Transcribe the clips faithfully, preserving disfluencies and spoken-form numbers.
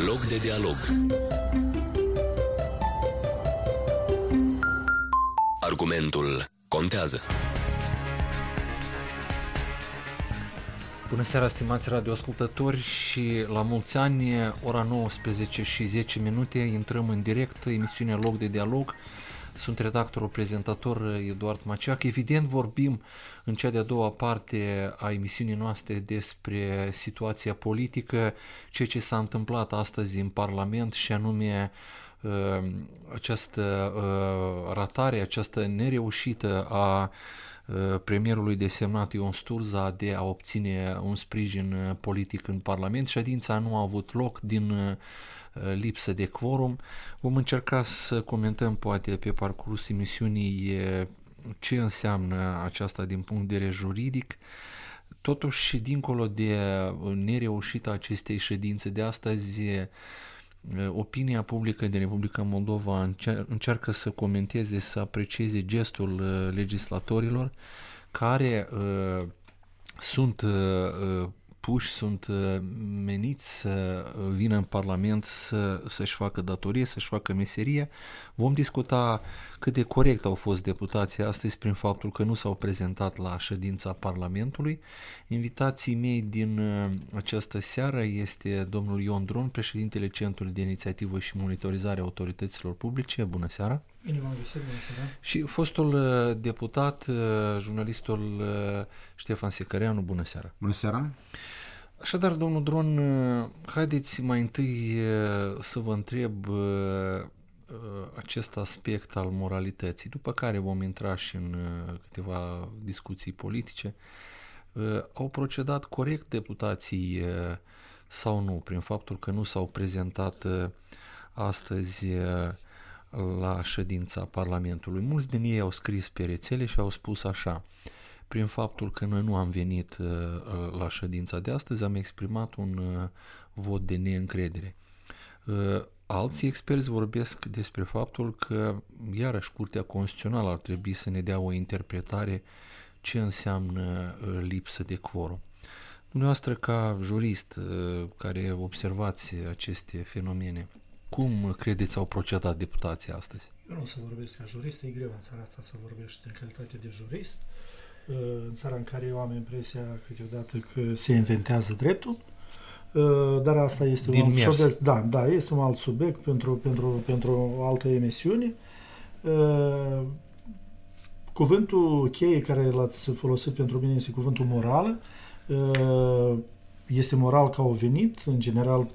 Loc de dialog. Argumentul contează. Bună seara, stimați radioascultători, și la mulți ani, ora nouăsprezece și zece minute, intrăm în direct, emisiunea Loc de dialog. Sunt redactorul prezentator Eduard Maceac. Evident, vorbim în cea de-a doua parte a emisiunii noastre despre situația politică, ceea ce s-a întâmplat astăzi în Parlament, și anume această ratare, această nereușită a premierului desemnat Ion Sturza de a obține un sprijin politic în Parlament. Ședința nu a avut loc din lipsă de quorum. Vom încerca să comentăm poate pe parcursul emisiunii ce înseamnă aceasta din punct de vedere juridic. Totuși, dincolo de nereușita acestei ședințe de astăzi, opinia publică din Republica Moldova încearcă să comenteze, să aprecieze gestul legislatorilor care uh, sunt uh, puși, sunt meniți să vină în Parlament să, să-și facă datorie, să-și facă meserie. Vom discuta cât de corect au fost deputații astăzi prin faptul că nu s-au prezentat la ședința Parlamentului. Invitații mei din această seară este domnul Ion Dron, președintele Centrului de Inițiativă și Monitorizare a Autorităților Publice. Bună seara! Bine v-am găsit, bună seara! Și fostul deputat, jurnalistul Ștefan Secăreanu. Bună seara! Bună seara! Așadar, domnul Dron, haideți mai întâi să vă întreb acest aspect al moralității, după care vom intra și în câteva discuții politice. Au procedat corect deputații sau nu, prin faptul că nu s-au prezentat astăzi la ședința Parlamentului? Mulți din ei au scris pe rețele și au spus așa: prin faptul că noi nu am venit uh, la ședința de astăzi, am exprimat un uh, vot de neîncredere. Uh, alții experți vorbesc despre faptul că, iarăși, Curtea Constituțională ar trebui să ne dea o interpretare ce înseamnă uh, lipsă de quorum. Dumneavoastră, ca jurist uh, care observați aceste fenomene, cum credeți au procedat deputații astăzi? Eu nu o să vorbesc ca jurist, e greu în țara asta să vorbești în calitate de jurist. În țara în care eu am impresia câteodată că se inventează dreptul, dar asta este un alt subiect. Da, da, este un alt subiect pentru, pentru, pentru o altă emisiune. Cuvântul cheie care l-ați folosit pentru mine este cuvântul morală. Este moral că au venit, în general,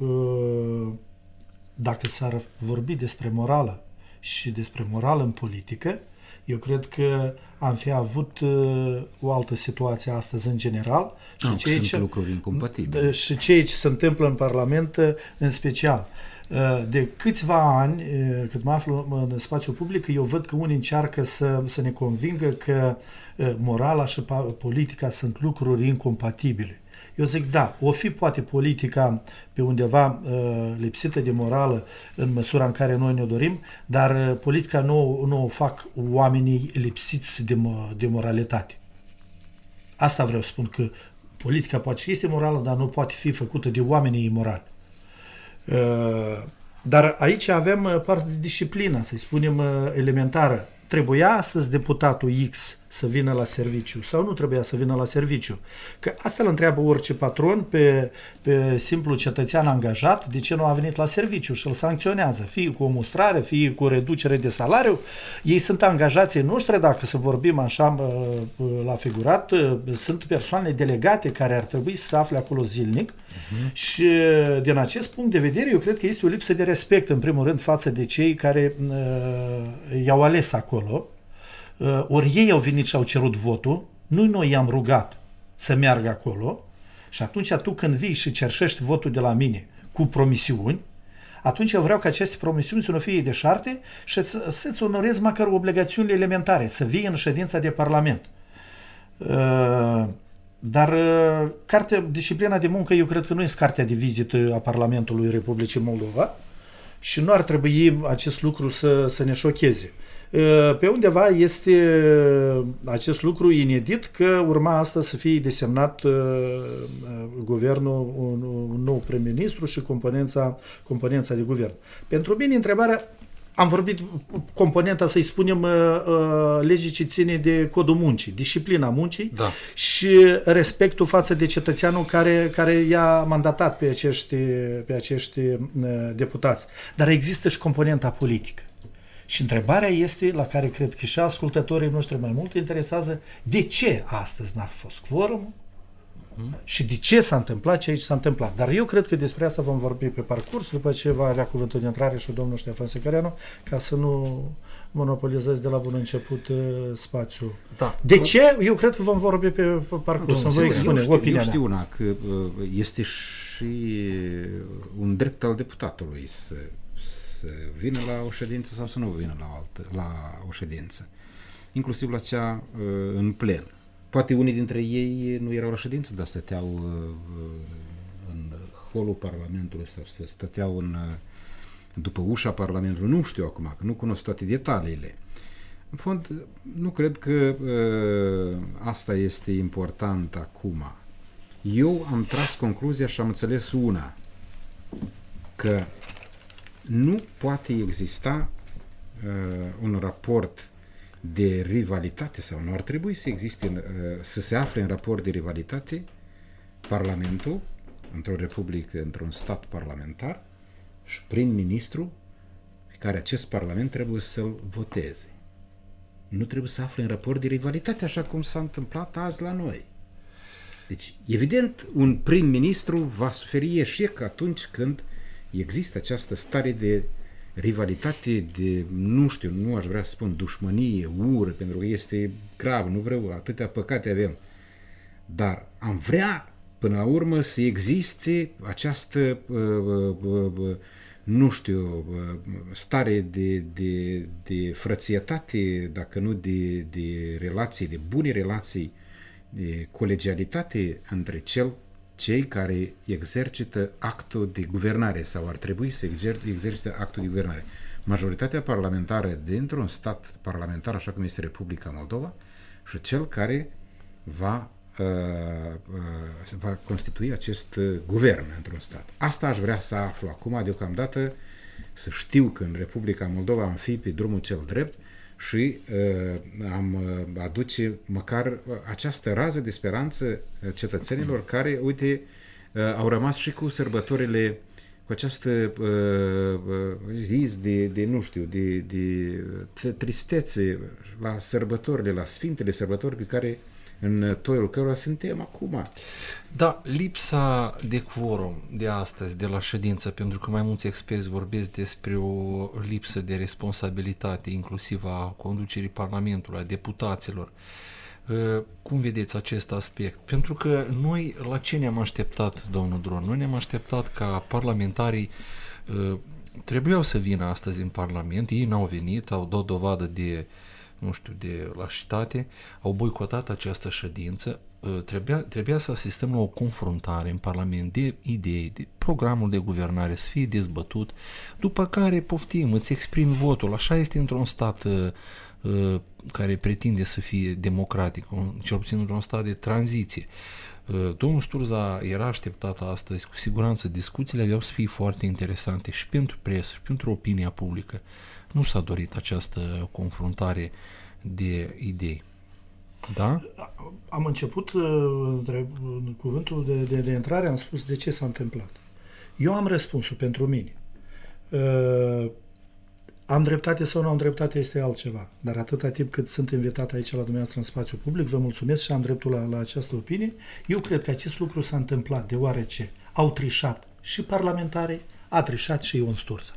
dacă s-ar vorbi despre morală și despre morală în politică, eu cred că am fi avut uh, o altă situație astăzi în general. Și no, ceea sunt ce, lucruri incompatibile. Și ceea ce se întâmplă în Parlament în special. Uh, de câțiva ani, uh, cât mă aflu în spațiul public, eu văd că unii încearcă să, să ne convingă că uh, morala și politica sunt lucruri incompatibile. Eu zic, da, o fi poate politica pe undeva uh, lipsită de morală în măsura în care noi ne dorim, dar uh, politica nu, nu o fac oamenii lipsiți de, de moralitate. Asta vreau să spun, că politica poate și este morală, dar nu poate fi făcută de oamenii imorali. Uh, dar aici avem uh, parte de disciplină, să-i spunem, uh, elementară. Trebuia astăzi deputatul X să vină la serviciu sau nu trebuia să vină la serviciu? Că asta îl întreabă orice patron pe, pe simplu cetățean angajat de ce nu a venit la serviciu și îl sancționează, fie cu o mustrare, fie cu o reducere de salariu. Ei sunt angajații noștri, dacă să vorbim așa la figurat, sunt persoane delegate care ar trebui să se afle acolo zilnic. Uh-huh. Și din acest punct de vedere eu cred că este o lipsă de respect, în primul rând, față de cei care uh, i-au ales acolo. Uh, ori ei au venit și au cerut votul, nu noi i-am rugat să meargă acolo, și atunci tu când vii și cerșești votul de la mine cu promisiuni, atunci eu vreau ca aceste promisiuni să nu fie deșarte și să, să-ți onorezi măcar obligațiunile elementare, să vii în ședința de Parlament. Uh, dar uh, cartea, disciplina de muncă, eu cred că nu este cartea de vizită a Parlamentului Republicii Moldova și nu ar trebui acest lucru să, să ne șocheze. Pe undeva este acest lucru inedit că urma asta să fie desemnat guvernul, un, un nou prim-ministru și componența, componența de guvern. Pentru mine, întrebarea, am vorbit componenta, să-i spunem, legii ce ține de codul muncii, disciplina muncii, da, și respectul față de cetățeanul care, care i-a mandatat pe acești, pe acești deputați. Dar există și componenta politică. Și întrebarea este, la care cred că și ascultătorii noștri mai mult interesează, de ce astăzi n-a fost quorumul și de ce s-a întâmplat ce aici s-a întâmplat. Dar eu cred că despre asta vom vorbi pe parcurs, după ce va avea cuvântul de intrare și domnul Ștefan Secareanu, ca să nu monopolizezi de la bun început uh, spațiul. Da. De ce? Eu cred că vom vorbi pe, pe parcurs, să vă expune eu știu, opinia eu știu mea. una, că uh, este și un drept al deputatului să, să vină la o ședință sau să nu vină la, altă, la o ședință. Inclusiv la cea uh, în plen. Poate unii dintre ei nu erau la ședință, dar stăteau uh, în holul Parlamentului sau stăteau în, uh, după ușa Parlamentului. Nu știu acum, că nu cunosc toate detaliile. În fond, nu cred că uh, asta este important acum. Eu am tras concluzia și am înțeles una, că nu poate exista uh, un raport de rivalitate, sau nu ar trebui să existe, să se afle în raport de rivalitate Parlamentul într-o republică, într-un stat parlamentar și prim-ministru pe care acest parlament trebuie să-l voteze. Nu trebuie să afle în raport de rivalitate așa cum s-a întâmplat azi la noi. Deci, evident, un prim-ministru va suferi eșec atunci când există această stare de rivalitate, de, nu știu, nu aș vrea să spun dușmănie, ură, pentru că este grav, nu vreau, atâtea păcate avem. Dar am vrea, până la urmă, să existe această, uh, uh, uh, nu știu, uh, stare de, de, de frățietate, dacă nu de, de relații, de bune relații, de colegialitate între cel cei care exercită actul de guvernare sau ar trebui să exer- exercite actul de guvernare. Majoritatea parlamentară dintr-un stat parlamentar, așa cum este Republica Moldova, și cel care va, uh, uh, va constitui acest uh, guvern într-un stat. Asta aș vrea să aflu acum, deocamdată, să știu că în Republica Moldova am fi pe drumul cel drept și uh, am uh, aduce măcar această rază de speranță cetățenilor care, uite, uh, au rămas și cu sărbătorile, cu această uh, zi de, de, nu știu, de, de tristețe la sărbătorile, la sfintele sărbători pe care în toiul cărora suntem acum. Da, lipsa de quorum de astăzi, de la ședință, pentru că mai mulți experți vorbesc despre o lipsă de responsabilitate, inclusiv a conducerii Parlamentului, a deputaților. Cum vedeți acest aspect? Pentru că noi la ce ne-am așteptat, domnul Dron? Noi ne-am așteptat ca parlamentarii trebuiau să vină astăzi în Parlament, ei n-au venit, au dat dovadă de, nu știu, de lașitate, au boicotat această ședință. Trebuia, trebuia să asistăm la o confruntare în Parlament de idei, de programul de guvernare să fie dezbătut, după care poftim, îți exprimi votul. Așa este într-un stat uh, uh, care pretinde să fie democratic, un, cel puțin într-un stat de tranziție. Uh, domnul Sturza era așteptat astăzi, cu siguranță discuțiile aveau să fie foarte interesante și pentru presă și pentru opinia publică. Nu s-a dorit această confruntare de idei. Da? Am început între cuvântul de, de, de intrare, am spus de ce s-a întâmplat. Eu am răspunsul pentru mine. Uh, am dreptate sau nu am dreptate este altceva, dar atâta timp cât sunt invitat aici la dumneavoastră în spațiu public, vă mulțumesc și am dreptul la, la această opinie. Eu cred că acest lucru s-a întâmplat deoarece au trișat și parlamentarii, a trișat și Ion Sturza.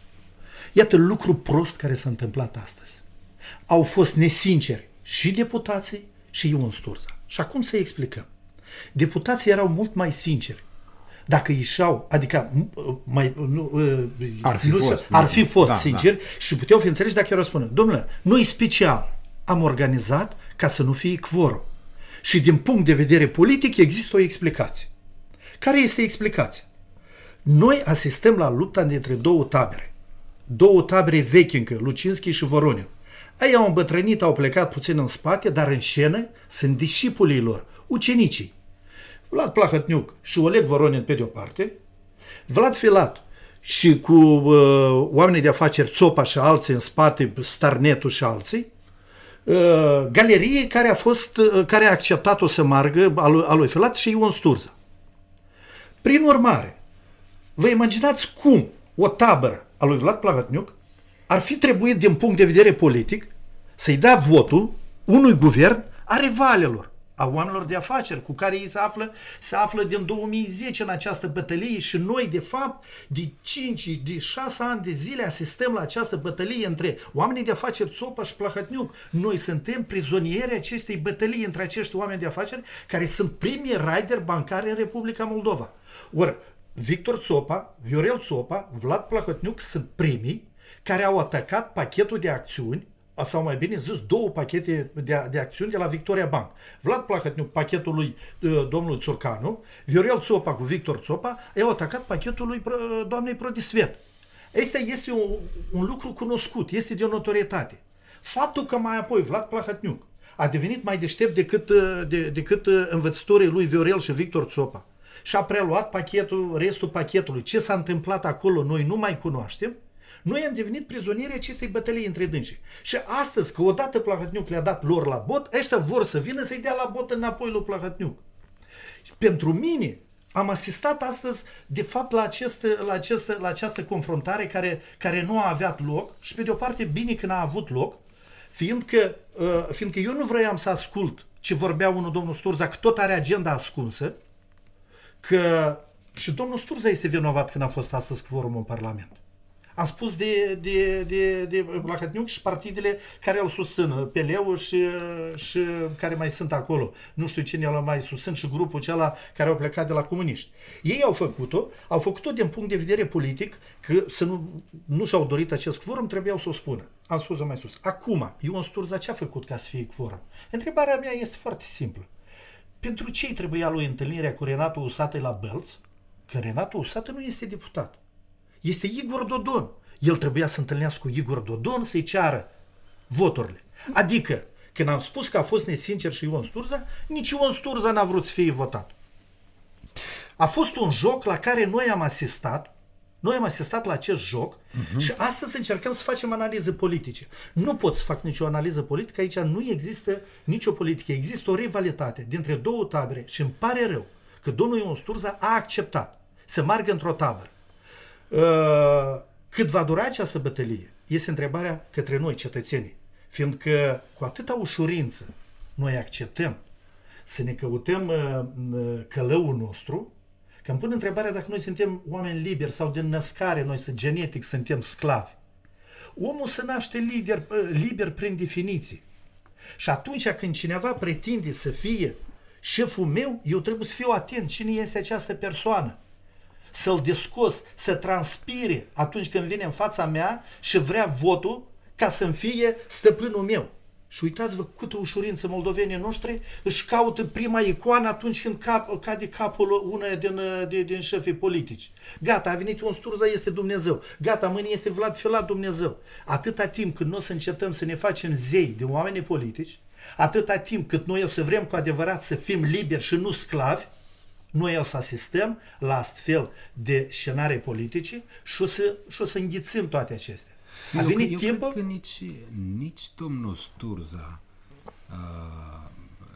Iată lucru prost care s-a întâmplat astăzi. Au fost nesinceri și deputații și Ion Sturza. Și acum să explicăm. Deputații erau mult mai sinceri. Dacă ieșeau, adică mai, nu, ar fi nu, fost, ar fi fost da, sinceri, da. Și puteau fi înțelegi dacă erau spune, domnule, noi special am organizat ca să nu fie quorum. Și din punct de vedere politic există o explicație. Care este explicația? Noi asistăm la lupta dintre două tabere. Două tabere vechi încă, Lucinski și Voronin. Ei au îmbătrânit, au plecat puțin în spate, dar în scenă sunt discipolii lor, ucenicii. Vlad Plahotniuc și Oleg Voronin pe de-o parte, Vlad Filat și cu uh, oamenii de afaceri Țopa și alții în spate, Starnetu și alții, uh, galerie care a fost, uh, care a acceptat-o să margă a lui, a lui Filat și Ion Sturza. Prin urmare, vă imaginați cum o tabără a lui Vlad Plahotniuc ar fi trebuit din punct de vedere politic să-i dea votul unui guvern a rivalelor, a oamenilor de afaceri cu care ei se află, se află din două mii zece în această bătălie și noi, de fapt, de cinci, de șase ani de zile asistăm la această bătălie între oamenii de afaceri Țopa și Plahotniuc. Noi suntem prizonieri acestei bătălii între acești oameni de afaceri care sunt primii raideri bancari în Republica Moldova. Ori Victor Țopa, Viorel Țopa, Vlad Plahotniuc sunt primii care au atacat pachetul de acțiuni, sau mai bine zis, două pachete de, de acțiuni de la Victoria Bank. Vlad Plahotniuc, pachetul lui uh, domnului Țurcanu, Viorel Țopa cu Victor Țopa, au atacat pachetul lui uh, doamnei Prodisvet. Asta este un, un lucru cunoscut, este de o notorietate. Faptul că mai apoi Vlad Plahotniuc a devenit mai deștept decât, uh, de, decât uh, învățătorii lui Viorel și Victor Țopa și a preluat pachetul, restul pachetului. Ce s-a întâmplat acolo noi nu mai cunoaștem. Noi am devenit prizonieri acestei bătălii între dânsii. Și astăzi, că odată Plahotniuc le-a dat lor la bot, ăștia vor să vină să-i dea la bot înapoi lui Plahotniuc. Pentru mine, am asistat astăzi, de fapt, la, acest, la, acest, la această confruntare care, care nu a avut loc și, pe de o parte, bine că n-a avut loc, fiindcă, uh, fiindcă eu nu vroiam să ascult ce vorbea unul domnul Sturza, că tot are agenda ascunsă, că și domnul Sturza este vinovat când a fost astăzi quorum în Parlament. Am spus de, de, de, de Plahotniuc și partidele care îl susțin, P L-ul și, și care mai sunt acolo. Nu știu cine îl mai susțin și grupul acela care au plecat de la comuniști. Ei au făcut-o, au făcut-o din punct de vedere politic, că să nu, nu și-au dorit acest quorum, trebuiau să o spună. Am spus-o mai sus. Acum, Ion Sturza ce a făcut ca să fie quorum? Întrebarea mea este foarte simplă. Pentru ce trebuia lui întâlnirea cu Renato Usată la Bălț? Că Renato Usată nu este deputat. Este Igor Dodon. El trebuia să întâlnească cu Igor Dodon să-i ceară voturile. Adică, când am spus că a fost nesincer și Ion Sturza, nici Ion Sturza n-a vrut să fie votat. A fost un joc la care noi am asistat, noi am asistat la acest joc uh-huh. și astăzi încercăm să facem analize politice. Nu pot să fac nicio analiză politică, aici nu există nicio politică, există o rivalitate dintre două tabere și îmi pare rău că domnul Ion Sturza a acceptat să meargă într-o tabără. Cât va dura această bătălie? Este întrebarea către noi, cetățenii. Fiindcă cu atâta ușurință noi acceptăm să ne căutăm călăul nostru, că îmi pun întrebarea dacă noi suntem oameni liberi sau din născare, noi să genetic suntem sclavi. Omul se naște liber, liber prin definiție. Și atunci când cineva pretinde să fie șeful meu, eu trebuie să fiu atent cine este această persoană. Să-l descos, să transpire atunci când vine în fața mea și vrea votul ca să-mi fie stăpânul meu. Și uitați-vă câtă ușurință moldovenii noștri își caută prima icoană atunci când cap, cade capul unei din, din, din șefii politici. Gata, a venit Ion Sturza, este Dumnezeu. Gata, mâine este Vlad Filat, Dumnezeu. Atâta timp cât noi o să încercăm să ne facem zei de oamenii politici, atâta timp cât noi o să vrem cu adevărat să fim liberi și nu sclavi, noi o să asistăm la astfel de scenarii politice și o să, și o să înghițim toate acestea. A eu, venit eu timpul... cred că nici, nici domnul Sturza uh,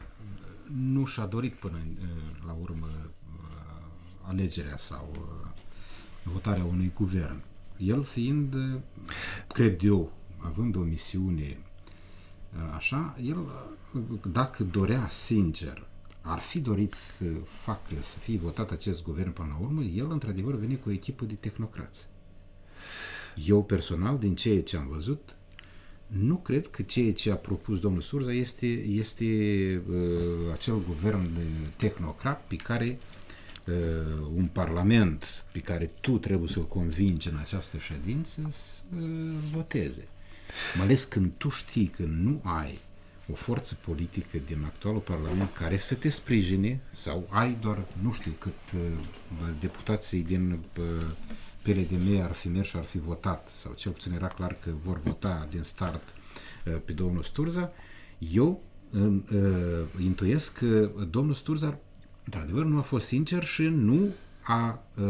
nu și-a dorit până uh, la urmă uh, alegerea sau uh, votarea unui guvern. El fiind, uh, cred eu, având o misiune uh, așa, el, uh, dacă dorea sincer, ar fi dorit să facă, să fie votat acest guvern până la urmă, el într-adevăr vine cu o echipă de tehnocrați. Eu personal, din ceea ce am văzut, nu cred că ceea ce a propus domnul Sturza este, este uh, acel guvern tehnocrat pe care uh, un parlament pe care tu trebuie să-l convingi în această ședință să uh, voteze. Mai ales când tu știi că nu ai o forță politică din actualul parlament care să te sprijine sau ai doar, nu știu cât uh, deputații din uh, P L D M ar fi mers și ar fi votat, sau cel puțin era clar că vor vota din start pe domnul Sturza, eu uh, intuiesc că domnul Sturza într-adevăr nu a fost sincer și nu a uh,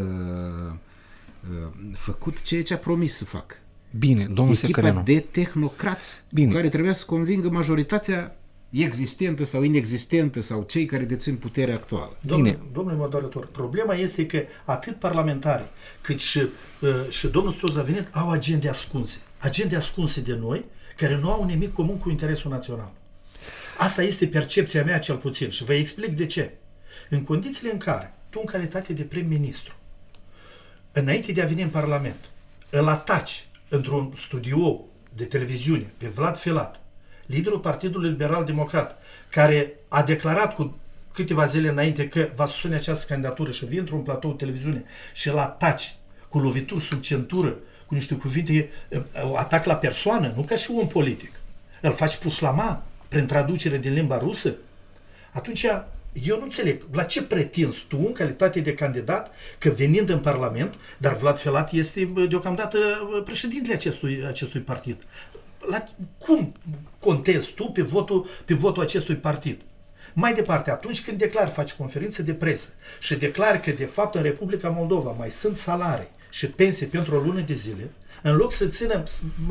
uh, făcut ceea ce a promis să facă. Bine, domnul Echipa Secăreanu. de tehnocrați Bine. care trebuia să convingă majoritatea existentă sau inexistentă sau cei care dețin puterea actuală. Domnul, domnule moderator, problema este că atât parlamentarii cât și, uh, și domnul Sturza a venit au agende ascunse. Agende ascunse de noi care nu au nimic comun cu interesul național. Asta este percepția mea cel puțin și vă explic de ce. În condițiile în care tu în calitate de prim-ministru, înainte de a veni în Parlament, îl ataci într-un studio de televiziune pe Vlad Filat, liderul Partidului Liberal Democrat, care a declarat cu câteva zile înainte că va susține această candidatură și vine într-un platou de televiziune și îl ataci cu lovituri sub centură, cu niște cuvinte, atac la persoană, nu ca și om politic. Îl faci pușlama prin traducere din limba rusă, atunci eu nu înțeleg, la ce pretinzi tu în calitate de candidat că venind în Parlament, dar Vlad Filat este deocamdată președintele acestui, acestui partid. La, cum contezi tu pe votul, pe votul acestui partid? Mai departe, atunci când declari, faci conferință de presă și declari că de fapt în Republica Moldova mai sunt salarii și pensii pentru o lună de zile, în loc să ținem,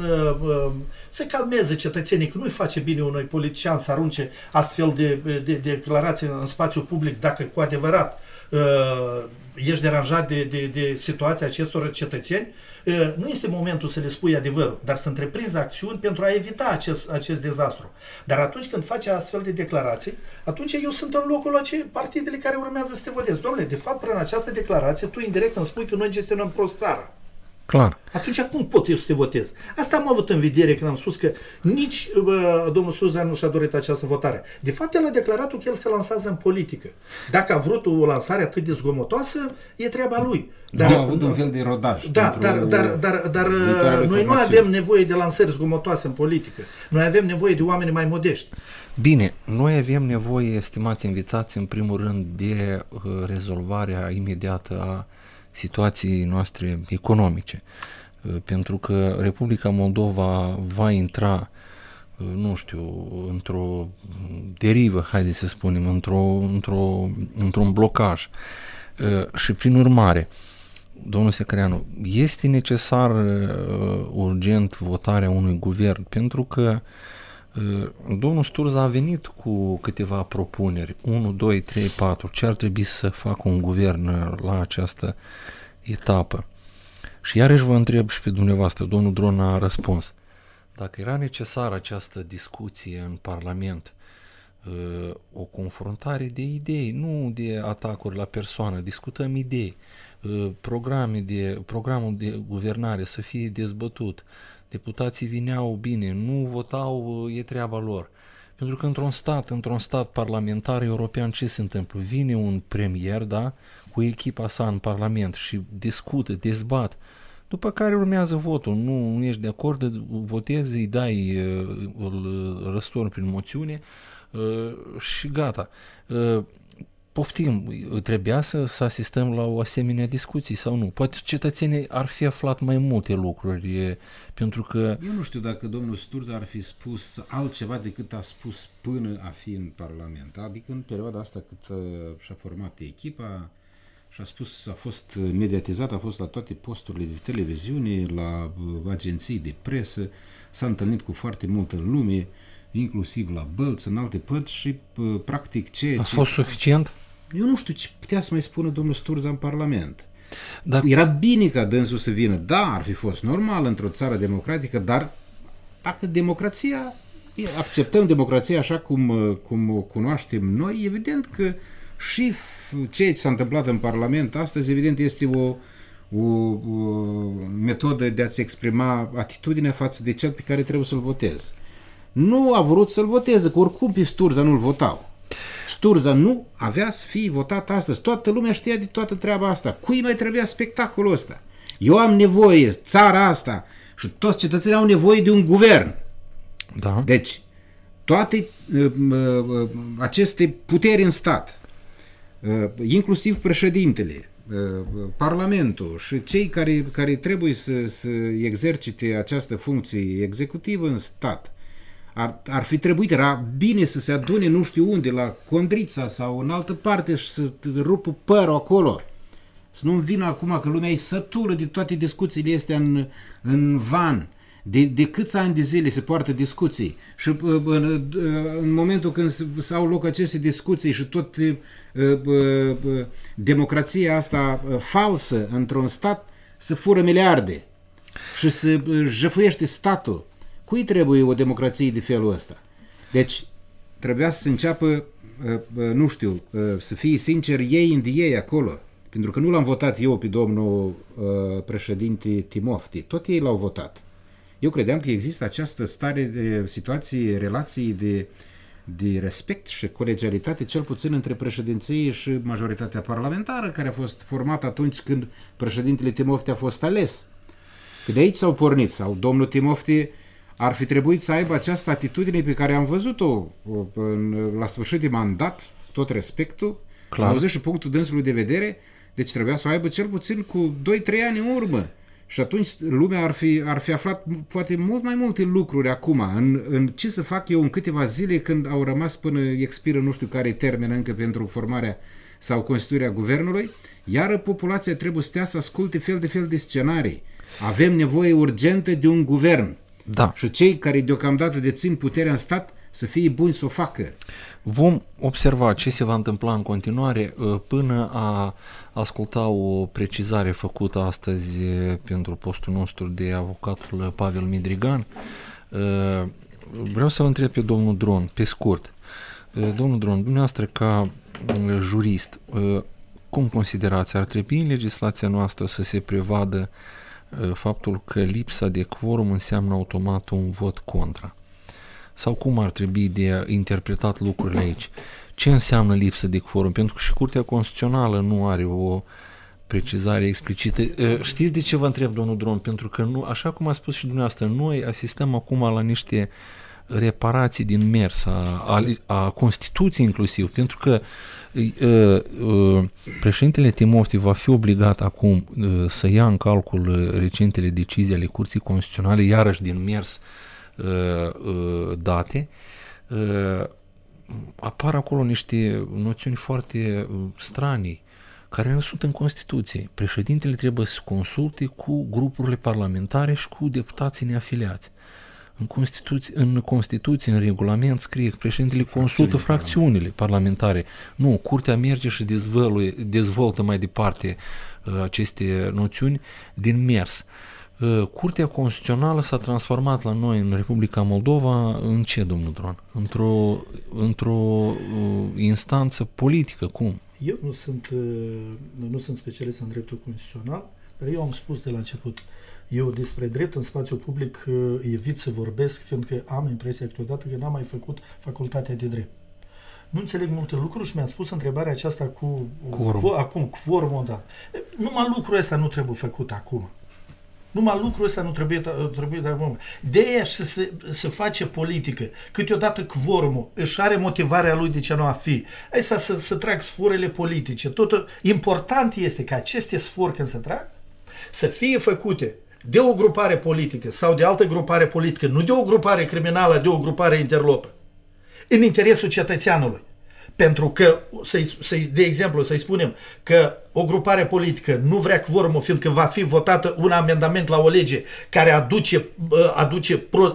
să calmeze cetățenii, că nu-i face bine unui politician să arunce astfel de, de, de declarații în spațiu public dacă cu adevărat uh, ești deranjat de, de, de situația acestor cetățeni, uh, nu este momentul să le spui adevărul, dar să întreprinzi acțiuni pentru a evita acest, acest dezastru. Dar atunci când faci astfel de declarații, atunci eu sunt în locul acelei partidele care urmează să te votezi. Dom'le, de fapt, prin această declarație, tu indirect îmi spui că noi gestionăm prost țara. Clar. Atunci cum pot eu să te votez? Asta am avut în vedere când am spus că nici uh, domnul Sturza nu și-a dorit această votare. De fapt, el a declarat că el se lansează în politică. Dacă a vrut o lansare atât de zgomotoasă, e treaba lui. Dar a avut un fel de rodaj. Da, dar, dar, dar, dar noi nu avem nevoie de lansări zgomotoase în politică. Noi avem nevoie de oameni mai modești. Bine, noi avem nevoie, estimați invitați, în primul rând, de uh, rezolvarea imediată a situației noastre economice, pentru că Republica Moldova va intra, nu știu, într-o derivă, haideți să spunem, într-o, într-o, într-un blocaj. Și prin urmare, domnul Secăreanu, este necesar urgent votarea unui guvern, pentru că domnul Sturza a venit cu câteva propuneri, unu, doi, trei, patru, ce ar trebui să facă un guvern la această etapă. Și iarăși vă întreb și pe dumneavoastră, domnul Dron a răspuns, dacă era necesară această discuție în Parlament, o confruntare de idei, nu de atacuri la persoană, discutăm idei, programe de, programul de guvernare să fie dezbătut, deputații vineau bine, nu votau, e treaba lor. Pentru că într-un stat, într-un stat parlamentar european, ce se întâmplă? Vine un premier, da, cu echipa sa în Parlament și discută, dezbat, după care urmează votul. Nu, nu ești de acord, votezi, îi dai, îl răstorni prin moțiune și gata. Poftim, trebuia să, să asistăm la o asemenea discuții sau nu? Poate cetățenii ar fi aflat mai multe lucruri, pentru că... Eu nu știu dacă domnul Sturza ar fi spus altceva decât a spus până a fi în Parlament. Adică în perioada asta cât uh, și-a format echipa, și-a spus, a fost mediatizat, a fost la toate posturile de televiziune, la uh, agenții de presă, s-a întâlnit cu foarte multă lume, inclusiv la Bălți, în alte părți și uh, practic ce... A ce... fost suficient? Eu nu știu ce putea să mai spună domnul Sturza în Parlament. Dar... Era bine ca dânsul să vină. Da, ar fi fost normal într-o țară democratică, dar dacă democrația, acceptăm democrația așa cum, cum o cunoaștem noi, evident că și ceea ce s-a întâmplat în Parlament astăzi, evident, este o, o, o metodă de a-ți exprima atitudinea față de cel pe care trebuie să-l votezi. Nu a vrut să-l voteze, că oricum pe Sturza nu-l votau. Sturza nu avea să fie votat astăzi. Toată lumea știa de toată treaba asta. Cui mai trebuia spectacolul ăsta? Eu am nevoie, țara asta și toți cetățenii au nevoie de un guvern. Da. Deci, toate uh, uh, aceste puteri în stat, uh, inclusiv președintele, uh, Parlamentul și cei care, care trebuie să, să exercite această funcție executivă în stat, Ar, ar fi trebuit, era bine să se adune nu știu unde, la Condrița sau în altă parte și să rupă părul acolo. Să nu-mi vină acum că lumea e sătură de toate discuțiile astea în, în van. De, de câți ani de zile se poartă discuții și în, în momentul când se au loc aceste discuții și tot democrația asta falsă într-un stat se fură miliarde și se jăfuiește statul. Cui trebuie o democrație de felul ăsta? Deci trebuia să înceapă, nu știu, să fie sincer ei în ei acolo. Pentru că nu l-am votat eu pe domnul președinte Timofti, tot ei l-au votat. Eu credeam că există această stare de situații, relații de, de respect și colegialitate, cel puțin între președinție și majoritatea parlamentară, care a fost formată atunci când președintele Timofti a fost ales. Că de aici s-au pornit, sau domnul Timofti ar fi trebuit să aibă această atitudine pe care am văzut-o la sfârșit de mandat, tot respectul, Clar. Am auzit și punctul dânsului de vedere, deci trebuia să o aibă cel puțin cu doi trei ani în urmă. Și atunci lumea ar fi, ar fi aflat poate mult mai multe lucruri acum. În, în ce să fac eu în câteva zile când au rămas până expiră nu știu care termen încă pentru formarea sau constituirea guvernului, iar populația trebuie să stea să asculte fel de fel de scenarii. Avem nevoie urgentă de un guvern. Da. Și cei care deocamdată dețin puterea în stat să fie buni să o facă. Vom observa ce se va întâmpla în continuare până a asculta o precizare făcută astăzi pentru postul nostru de avocatul Pavel Midrigan. Vreau să-l întreb pe domnul Dron, pe scurt. Domnul Dron, dumneavoastră ca jurist, cum considerați, ar trebui în legislația noastră să se prevadă faptul că lipsa de quorum înseamnă automat un vot contra? Sau cum ar trebui de interpretat lucrurile aici? Ce înseamnă lipsă de quorum? Pentru că și Curtea Constituțională nu are o precizare explicită. Știți de ce vă întreb, domnul Dron? Pentru că, nu, așa cum a spus și dumneavoastră, noi asistăm acum la niște reparații din mers a, a, a Constituției inclusiv, pentru că uh, uh, președintele Timofti va fi obligat acum uh, să ia în calcul recentele decizii ale Curții Constituționale, iarăși din mers uh, uh, date. Uh, apar acolo niște noțiuni foarte uh, stranii care nu sunt în Constituție. Președintele trebuie să consulte cu grupurile parlamentare și cu deputații neafiliați. În Constituție, în Constituție, în regulament scrie că președintele consultă fracțiunile parlamentare. Nu, Curtea merge și dezvăluie, dezvoltă mai departe uh, aceste noțiuni din mers. Uh, Curtea Constituțională s-a transformat la noi în Republica Moldova în ce, domnul Dron? Într-o, într-o uh, instanță politică, cum? Eu nu sunt, nu sunt specialist în dreptul constituțional, dar eu am spus de la început, eu despre drept în spațiu public evit să vorbesc, fiindcă am impresia câteodată că n-am mai făcut facultatea de drept. Nu înțeleg multe lucruri și mi-am spus întrebarea aceasta cu quorum. Cu, acum, quorum, da. Numai lucrul ăsta nu trebuie făcut acum. Numai lucrul ăsta nu trebuie, trebuie de acum. De aia să se să face politică. Câteodată quorumul își are motivarea lui de ce nu a fi. Asta să, să trag sforele politice. Totul, important este ca aceste sfori când se trag să fie făcute de o grupare politică sau de altă grupare politică, nu de o grupare criminală, de o grupare interlopă, în interesul cetățeanului. Pentru că, să-i, să-i, de exemplu, să-i spunem că o grupare politică nu vrea quorumul, fiindcă va fi votată un amendament la o lege care aduce, aduce pro,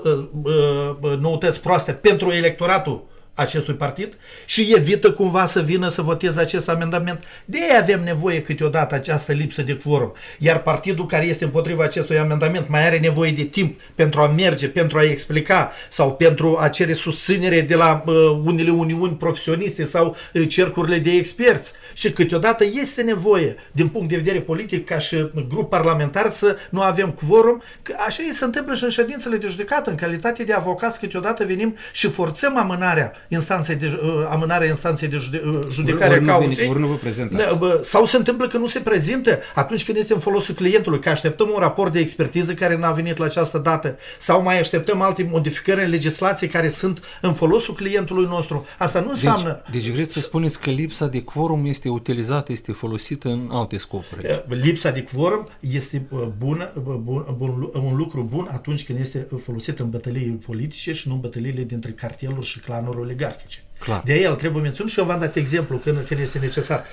noutăți proaste pentru electoratul acestui partid și evită cumva să vină să voteze acest amendament. De aia avem nevoie câteodată această lipsă de quorum. Iar partidul care este împotriva acestui amendament mai are nevoie de timp pentru a merge, pentru a explica sau pentru a cere susținere de la uh, unele uniuni profesioniste sau uh, cercurile de experți. Și câteodată este nevoie, din punct de vedere politic, ca și grup parlamentar să nu avem quorum. Că așa se întâmplă și în ședințele de judecată. În calitate de avocați câteodată venim și forțăm amânarea instanței de, amânarea instanței de jude, judecare ori, a ori cauzei. Ori nu vă prezentați. Sau se întâmplă că nu se prezintă atunci când este în folosul clientului, că așteptăm un raport de expertiză care n-a venit la această dată, sau mai așteptăm alte modificări în legislație care sunt în folosul clientului nostru. Asta nu înseamnă... Deci, deci vreți să spuneți că lipsa de quorum este utilizată, este folosită în alte scopuri. Lipsa de quorum este bună, bun, bun, un lucru bun atunci când este folosit în bătălii politice și nu în bătăliile dintre carteluri și clanuri oligarhice. Clar. De aia el trebuie menționat și eu v-am dat exemplu când, când este necesar.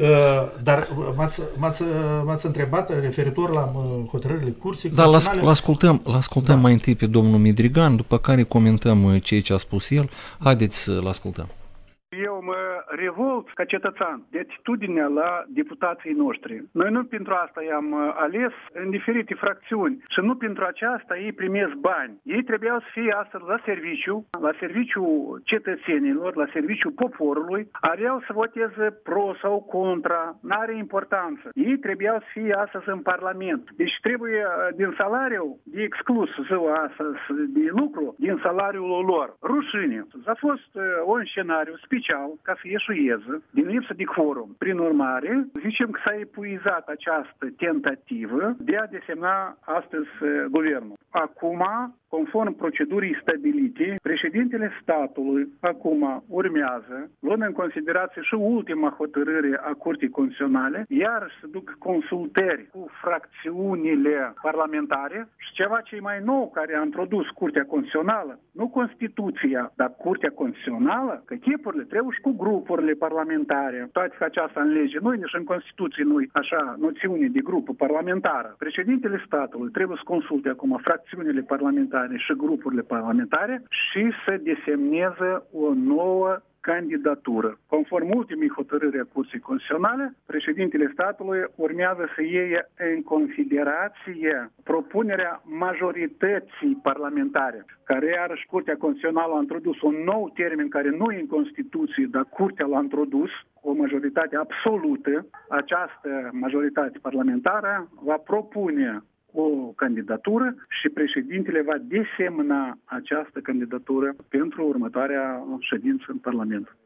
Dar m-ați, m-ați, m-ați întrebat referitor la hotărârile curții. Da, l-ascultăm, l-ascultăm da. mai întâi pe domnul Midrigan, după care comentăm ceea ce a spus el. Haideți să-l ascultăm. Eu mă revolt ca cetățean de atitudinea la deputații noștri. Noi nu pentru asta i-am ales în diferite fracțiuni și nu pentru aceasta ei primesc bani. Ei trebuiau să fie astăzi la serviciu, la serviciu cetățenilor, la serviciu poporului, areau să voteze pro sau contra, n-are importanță. Ei trebuiau să fie astăzi în Parlament. Deci trebuie din salariu de exclus ziua astăzi de lucru, din salariul lor. Rușine. A fost un scenariu special ca să ieșuieze din lipsă de quorum. Prin urmare, zicem că s-a epuizat această tentativă de a desemna astăzi guvernul. Acum, conform procedurii stabilite, președintele statului acum urmează, luând în considerație și ultima hotărâre a Curții Constituționale, iar să duc consultări cu fracțiunile parlamentare și ceva ce mai nou care a introdus Curtea Constituțională, nu Constituția, dar Curtea Constituțională, că chipurile trebuie și cu grupurile parlamentare. Toate că aceasta în lege, noi nici în Constituție nu-i așa noțiune de grupă parlamentară. Președintele statului trebuie să consulte acum fracțiunile parlamentare și grupurile parlamentare și să desemneze o nouă candidatură. Conform ultimii hotărâri a Curții Constituționale, președintele statului urmează să iei în considerație propunerea majorității parlamentare, care iarăși Curtea Constituțională a introdus un nou termen care nu e în Constituție, dar Curtea l-a introdus, o majoritate absolută. Această majoritate parlamentară va propune o candidatură și președintele va desemna această candidatură pentru următoarea ședință în Parlament.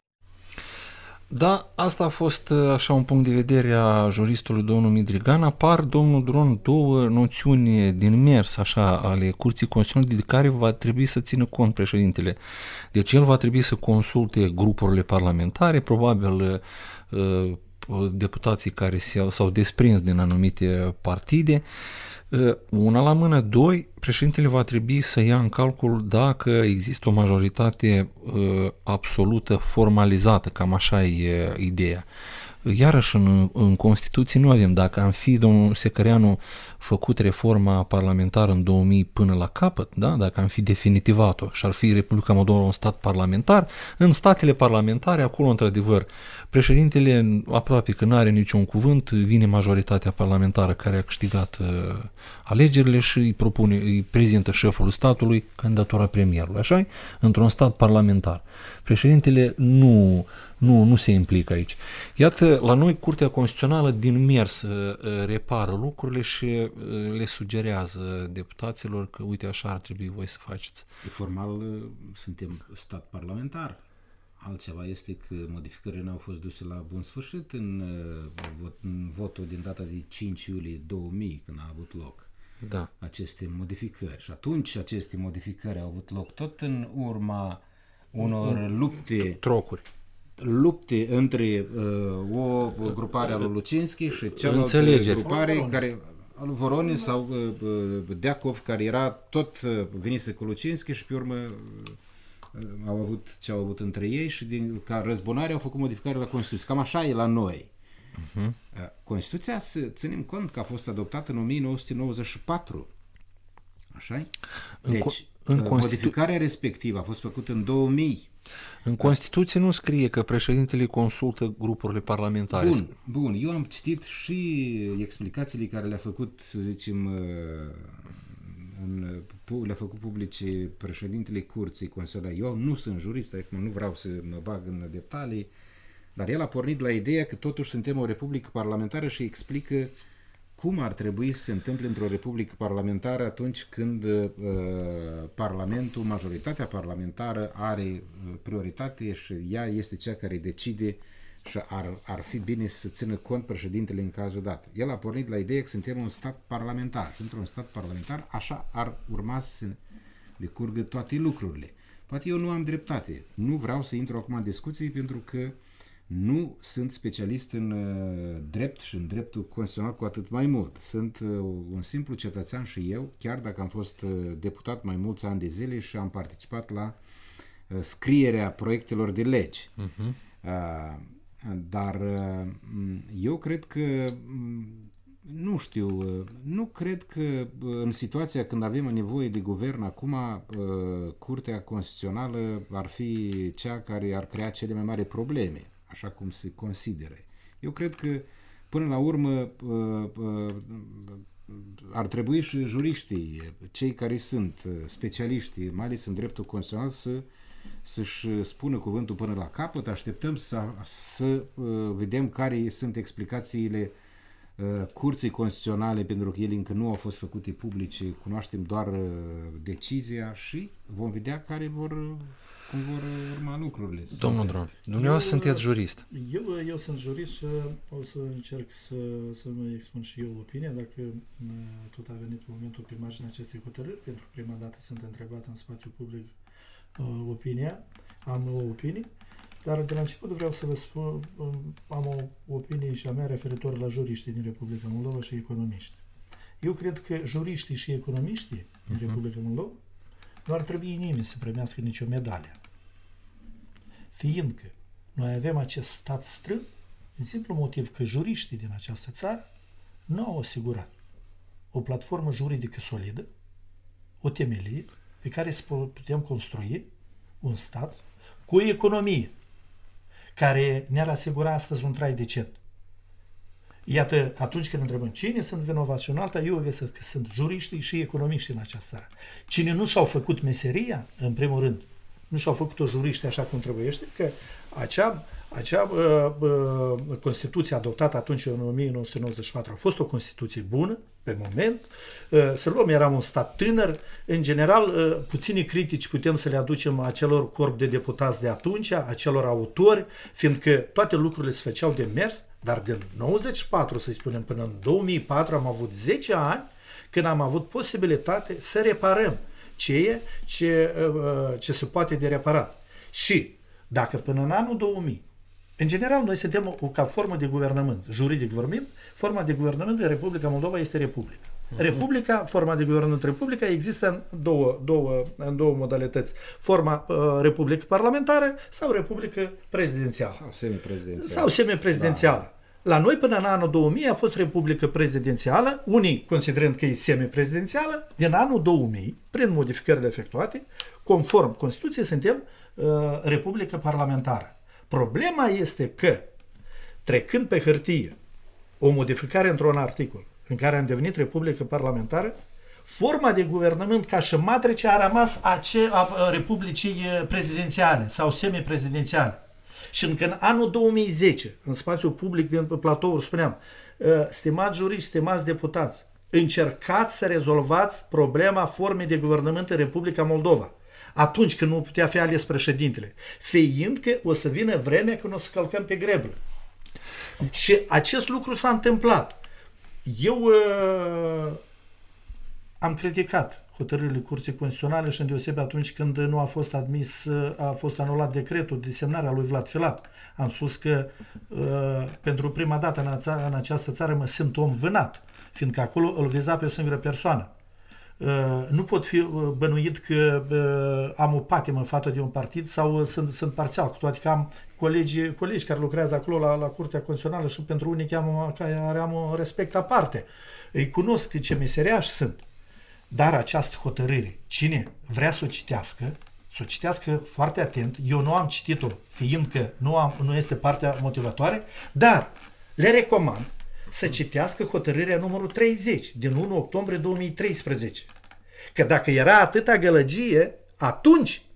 Da, asta a fost așa un punct de vedere a juristului domnul Midrigan. Apar, domnul Dron, două noțiuni din mers așa ale Curții Constituționale de care va trebui să țină cont președintele. Deci el va trebui să consulte grupurile parlamentare, probabil deputații care s-au desprins din anumite partide. Una la mână, doi, președintele va trebui să ia în calcul dacă există o majoritate uh, absolută formalizată, cam așa e ideea. Iarăși în, în Constituție nu avem, dacă am fi, domnul Secăreanu, făcut reforma parlamentară în două mii până la capăt, da? Dacă am fi definitivat-o și ar fi Republica Moldova un stat parlamentar, în statele parlamentare, acolo, într-adevăr, președintele aproape că nu are niciun cuvânt, vine majoritatea parlamentară care a câștigat uh, alegerile și îi propune, îi prezintă șeful statului candidatura premierului, așa? Într-un stat parlamentar. Președintele nu, nu, nu se implică aici. Iată, la noi Curtea Constituțională din mers uh, repară lucrurile și le sugerează deputaților că, uite, așa ar trebui voi să faceți. Formal, suntem stat parlamentar. Altceva este că modificările n-au fost duse la bun sfârșit în, în votul din data de cinci iulie două mii, când a avut loc da. aceste modificări. Și atunci aceste modificări au avut loc tot în urma unor lupte... Trocuri. lupte între uh, o grupare a lui Lucinski și cealaltă grupare care... al Voronin sau uh, Deacov, care era tot uh, venise cu Lucinski și pe urmă uh, au avut ce au avut între ei și din, ca răzbunare au făcut modificare la Constituție. Cam așa e la noi. Uh-huh. Uh, Constituția, să ținem cont că a fost adoptată în o mie nouă sute nouăzeci și patru. Așa? Deci, în uh, Constitu... modificarea respectivă a fost făcută în două mii. În Constituție nu scrie că președintele consultă grupurile parlamentare. Bun, bun. Eu am citit și explicațiile care le-a făcut, să zicem, în, le-a făcut publice președintele Curții Constituționale. Eu nu sunt jurist, acum nu vreau să mă bag în detalii, dar el a pornit la ideea că totuși suntem o republică parlamentară și explică cum ar trebui să se întâmple într-o republică parlamentară atunci când uh, Parlamentul, majoritatea parlamentară are uh, prioritate și ea este cea care decide și ar, ar fi bine să țină cont președintele în cazul dat. El a pornit la ideea că suntem un stat parlamentar și într-un stat parlamentar așa ar urma să decurgă toate lucrurile. Poate eu nu am dreptate. Nu vreau să intru acum în discuții pentru că nu sunt specialist în uh, drept și în dreptul constituțional cu atât mai mult. Sunt uh, un simplu cetățean și eu, chiar dacă am fost uh, deputat mai mulți ani de zile și am participat la uh, scrierea proiectelor de legi. Uh-huh. Uh, dar uh, eu cred că nu știu, nu cred că în situația când avem nevoie de guvern acum, Curtea Constituțională ar fi cea care ar crea cele mai mari probleme, așa cum se consideră. Eu cred că până la urmă ar trebui și juriștii, cei care sunt specialiști, mai ales în dreptul constituțional, să să-și spună cuvântul până la capăt. Așteptăm să, să vedem care sunt explicațiile Curții Constituționale, pentru că ele încă nu au fost făcute publice, cunoaștem doar decizia și vom vedea care vor, cum vor urma lucrurile. Domnul Dron, dumneavoastră sunteți jurist. Eu, eu sunt jurist și o să încerc să, să mă expun și eu opinia, dacă tot a venit momentul pe marginea acestei hotărâri. Pentru prima dată sunt întrebat în spațiu public uh, opinia, am o opinie. Dar de la început vreau să vă spun, am o opinie și a mea referitor la juriștii din Republica Moldova și economiști. Eu cred că juriștii și economiștii din uh-huh. Republica Moldova nu ar trebui nimeni să primească nicio medalie. Fiindcă noi avem acest stat strâng, din simplu motiv că juriștii din această țară nu au asigurat o platformă juridică solidă, o temelie pe care să putem construi un stat cu o economie care ne-ar asigura astăzi un trai decent. Iată, atunci când întrebăm cine sunt vinovați și în alta, eu găsesc că sunt juriștii și economiștii în această țară. Cine nu și-au făcut meseria, în primul rând, nu și-au făcut-o juriști așa cum trebuiește, că acea, acea uh, uh, Constituție adoptată atunci în o mie nouă sute nouăzeci și patru a fost o Constituție bună, pe moment. Uh, să luăm, eram un stat tânăr. În general, uh, puțini critici putem să le aducem acelor corp de deputați de atunci, acelor autori, fiindcă toate lucrurile se făceau de mers, dar din nouăzeci și patru, să spunem, până în două mii patru am avut zece ani când am avut posibilitate să reparăm ceea ce, ce se poate de reparat. Și dacă până în anul două mii, în general noi suntem o, ca formă de guvernământ, juridic vorbim, forma de guvernământ în Republica Moldova este Republica. Republica, forma de guvernământ Republica există în două, două, în două modalități. Forma uh, Republică parlamentară sau Republică prezidențială. Sau semiprezidențială. Sau semiprezidențială. Da. La noi până în anul două mii a fost Republică prezidențială, unii considerând că e semiprezidențială. Din anul două mii, prin modificările efectuate, conform Constituției, suntem uh, Republică parlamentară. Problema este că, trecând pe hârtie o modificare într-un articol în care am devenit Republică parlamentară, forma de guvernământ ca și matrice a rămas ace, a Republicii prezidențiale sau semiprezidențiale. Și încă în anul două mii zece, în spațiul public din platouri, spuneam, stimați juriști, stimați deputați, încercați să rezolvați problema formei de guvernământ în Republica Moldova, atunci când nu putea fi ales președintele, fiindcă o să vină vremea când o să călcăm pe greblă. Și acest lucru s-a întâmplat. Eu uh, am criticat hotărârile Curții Constituționale și îndeosebi atunci când nu a fost admis, a fost anulat decretul de semnare a lui Vlad Filat. Am spus că uh, pentru prima dată în, ața, în această țară mă simt om vânat, fiindcă acolo îl viza pe o singură persoană. Uh, nu pot fi bănuit că uh, am o patimă în față de un partid sau sunt, sunt parțial, cu toate că am colegi, colegi care lucrează acolo la, la Curtea Constituțională și pentru unii am, care am un respect aparte. Îi cunosc ce meseriași sunt. Dar această hotărâre, cine vrea să o citească, să o citească foarte atent. Eu nu am citit-o, fiindcă nu, am, nu este partea motivatoare, dar le recomand să citească hotărârea numărul treizeci din unu octombrie două mii treisprezece. Că dacă era atâta gălăgie, atunci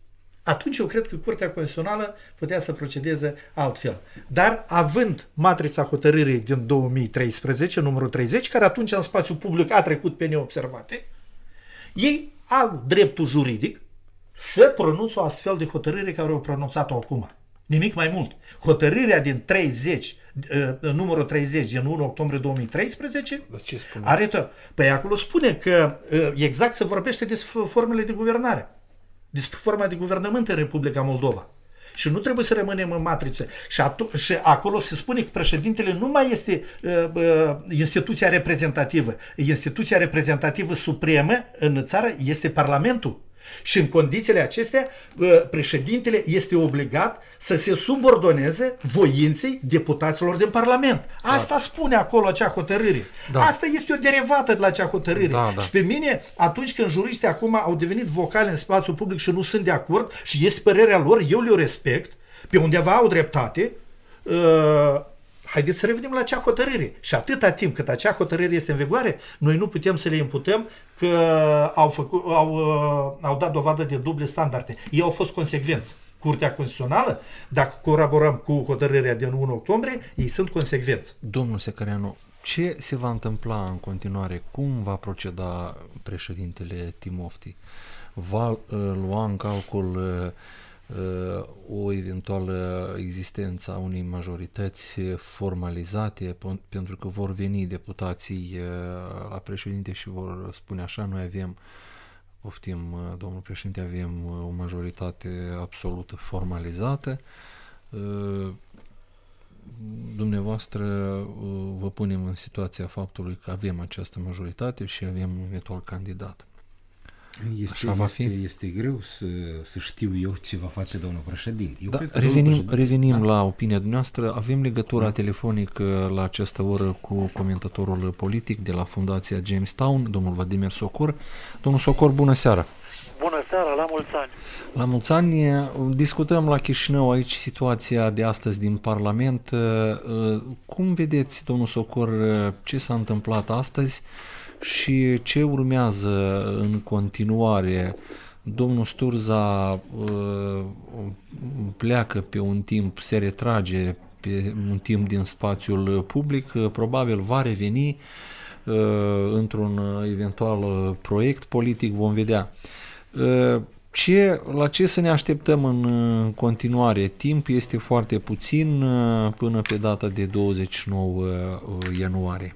atunci eu cred că Curtea Constituțională putea să procedeze altfel. Dar având matrița hotărârii din două mii treisprezece, numărul treizeci, care atunci în spațiu public a trecut pe neobservate, ei au dreptul juridic să pronunțe o astfel de hotărâre care au pronunțat-o acum. Nimic mai mult. Hotărârea din treizeci, numărul treizeci din unu octombrie două mii treisprezece are tot. Păi acolo spune că exact se vorbește despre formele de guvernare, despre forma de guvernământ în Republica Moldova. Și nu trebuie să rămânem în matriță. Și, atu- și acolo se spune că președintele nu mai este uh, uh, instituția reprezentativă. Instituția reprezentativă supremă în țară este Parlamentul. Și în condițiile acestea, președintele este obligat să se subordoneze voinței deputaților din Parlament. Asta da. Spune acolo acea hotărâre. Da. Asta este o derivată de la acea hotărâre. Da, da. Și pe mine, atunci când juriștii acum au devenit vocali în spațiul public și nu sunt de acord și este părerea lor, eu le respect, pe undeva au dreptate, uh, haideți să revenim la acea hotărâre. Și atâta timp cât acea hotărâre este în vigoare, noi nu putem să le imputăm că au, făcut, au, au dat dovadă de duble standarde. Ei au fost consecvenți. Curtea Constituțională, dacă colaborăm cu hotărârea din unu octombrie, ei sunt consecvenți. Domnul Secareanu, ce se va întâmpla în continuare? Cum va proceda președintele Timofti? Va uh, lua în calcul uh, o eventuală existență a unei majorități formalizate, pentru că vor veni deputații la președinte și vor spune așa, noi avem, poftim, domnul președinte, avem o majoritate absolută formalizată. Dumneavoastră vă punem în situația faptului că avem această majoritate și avem un eventual candidat. Este, va fi? Este, este greu să, să știu eu ce va face domnul președinte. Eu da, cred că revenim președinte, revenim da. la opinia dumneavoastră. Avem legătura da. telefonică la această oră cu comentatorul politic de la Fundația Jamestown, domnul Vladimir Socor. Domnul Socor, bună seara! Bună seara, la mulți ani! La mulți ani. Discutăm la Chișinău aici situația de astăzi din Parlament. Cum vedeți, domnul Socor, ce s-a întâmplat astăzi și ce urmează în continuare? Domnul Sturza uh, pleacă pe un timp, se retrage pe un timp din spațiul public, uh, probabil va reveni uh, într-un eventual proiect politic, vom vedea. Uh, ce, la ce să ne așteptăm în continuare? Timp este foarte puțin uh, până pe data de douăzeci și nouă ianuarie.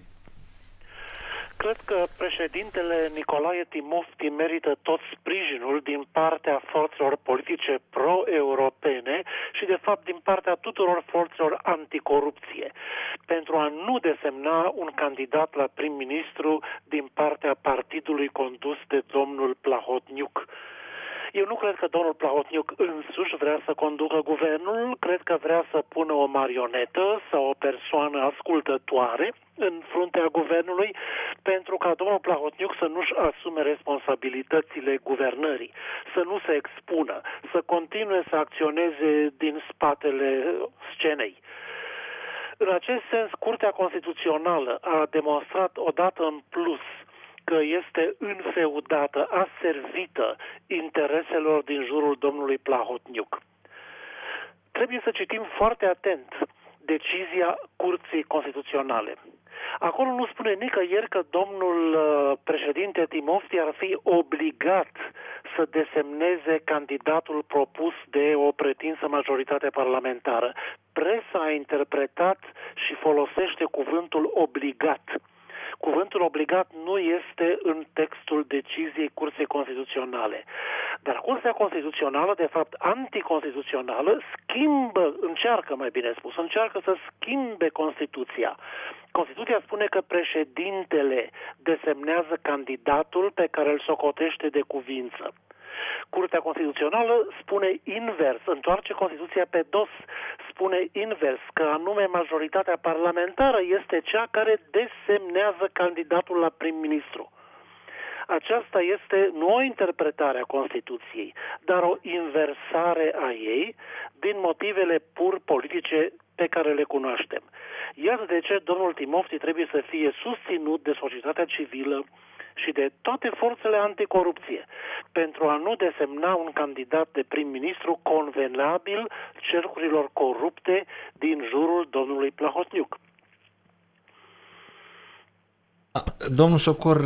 Cred că președintele Nicolae Timofti merită tot sprijinul din partea forțelor politice pro-europene și, de fapt, din partea tuturor forțelor anticorupție, pentru a nu desemna un candidat la prim-ministru din partea partidului condus de domnul Plahotniuc. Eu nu cred că domnul Plahotniuc însuși vrea să conducă guvernul, cred că vrea să pună o marionetă sau o persoană ascultătoare în fruntea guvernului, pentru ca domnul Plahotniuc să nu-și asume responsabilitățile guvernării, să nu se expună, să continue să acționeze din spatele scenei. În acest sens, Curtea Constituțională a demonstrat odată în plus că este înfeudată, aservită intereselor din jurul domnului Plahotniuc. Trebuie să citim foarte atent decizia Curții Constituționale. Acolo nu spune nicăieri că domnul președinte Timofti ar fi obligat să desemneze candidatul propus de o pretinsă majoritate parlamentară. Presa a interpretat și folosește cuvântul obligat. Cuvântul obligat nu este în textul deciziei Curții Constituționale. Dar Curtea Constituțională, de fapt anticonstituțională, schimbă, încearcă mai bine spus, încearcă să schimbe Constituția. Constituția spune că președintele desemnează candidatul pe care îl socotește de cuvință. Curtea Constituțională spune invers, întoarce Constituția pe dos, spune invers, că anume majoritatea parlamentară este cea care desemnează candidatul la prim-ministru. Aceasta este nu o interpretare a Constituției, dar o inversare a ei din motivele pur politice pe care le cunoaștem. Iată de ce domnul Timofti trebuie să fie susținut de societatea civilă și de toate forțele anticorupție pentru a nu desemna un candidat de prim-ministru convenabil cercurilor corupte din jurul domnului Plahotniuc. Domnul Socor,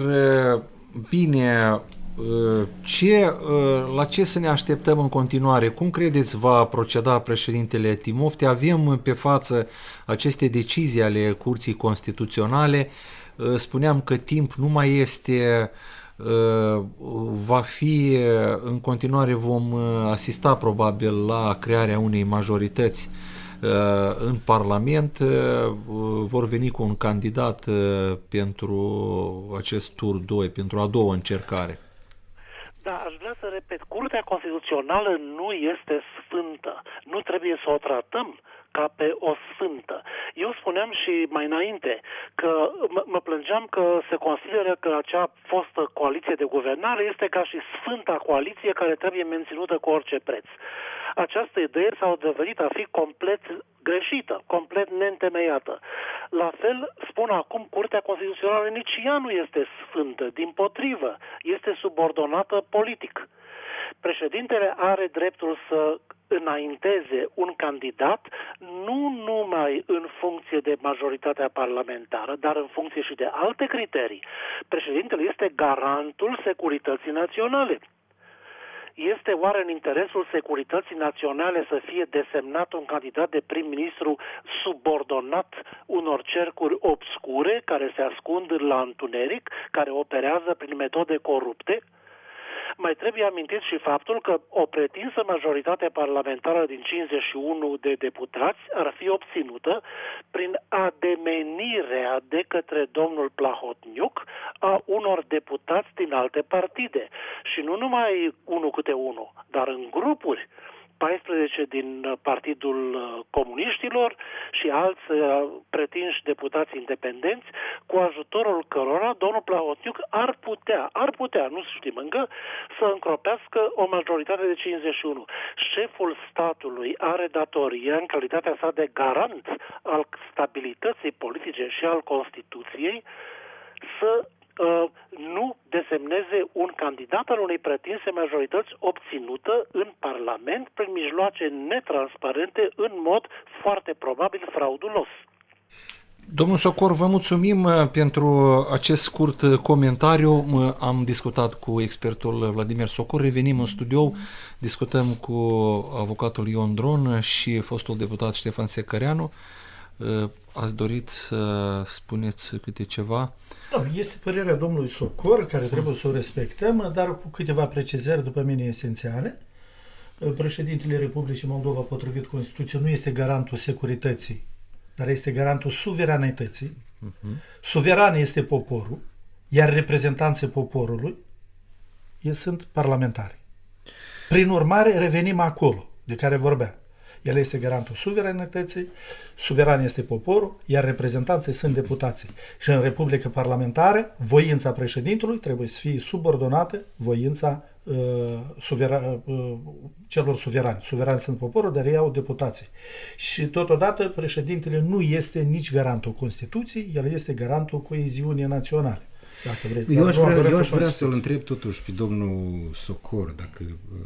bine, ce, la ce să ne așteptăm în continuare? Cum credeți va proceda președintele Timofte? Avem pe față aceste decizii ale Curții Constituționale. Spuneam că timp nu mai este, va fi, în continuare vom asista probabil la crearea unei majorități în Parlament, vor veni cu un candidat pentru acest tur doi, pentru a doua încercare. Da, aș vrea să repet, Curtea Constituțională nu este sfântă. Nu trebuie să o tratăm ca pe o sfântă. Eu spuneam și mai înainte că mă plângeam că se consideră că acea fostă coaliție de guvernare este ca și sfânta coaliție care trebuie menținută cu orice preț. Această idee s-a dovedit a fi complet greșită, complet neîntemeiată. La fel, spun acum, Curtea Constituțională nici ea nu este sfântă, dimpotrivă, este subordonată politic. Președintele are dreptul să înainteze un candidat nu numai în funcție de majoritatea parlamentară, dar în funcție și de alte criterii. Președintele este garantul securității naționale. Este oare în interesul securității naționale să fie desemnat un candidat de prim-ministru subordonat unor cercuri obscure care se ascund la întuneric, care operează prin metode corupte? Mai trebuie amintit și faptul că o pretinsă majoritate parlamentară din cincizeci și unu de deputați ar fi obținută prin ademenirea de către domnul Plahotniuc a unor deputați din alte partide. Și nu numai unul câte unul, dar în grupuri. paisprezece din Partidul Comuniștilor și alți pretinși deputați independenți, cu ajutorul cărora domnul Plahotniuc ar putea, ar putea, nu știm încă, să încropească o majoritate de cincizeci și unu. Șeful statului are datoria, în calitatea sa de garant al stabilității politice și al Constituției, să nu desemneze un candidat al unei pretinse majorități obținută în Parlament prin mijloace netransparente, în mod foarte probabil fraudulos. Domnul Socor, vă mulțumim pentru acest scurt comentariu. Am discutat cu expertul Vladimir Socor, revenim în studio, discutăm cu avocatul Ion Dron și fostul deputat Ștefan Secăreanu. Ați dorit să spuneți câte ceva? Da, este părerea domnului Socor, care trebuie să o respectăm, dar cu câteva precizări, după mine, esențiale. Președintele Republicii Moldova, potrivit Constituției, nu este garantul securității, dar este garantul suveranității. Uh-huh. Suveran este poporul, iar reprezentanții poporului sunt parlamentari. Prin urmare, revenim acolo de care vorbeam. El este garantul suveranității, suveran este poporul, iar reprezentanții sunt deputații. Și în Republică Parlamentară, voința președintelui trebuie să fie subordonată voința uh, suvera, uh, celor suverani. Suverani sunt poporul, dar ei au deputații. Și totodată președintele nu este nici garantul Constituției, el este garantul coeziunii naționale. Dacă vreți, eu aș vrea, eu aș vrea să-l întreb totuși pe domnul Socor, dacă... Uh,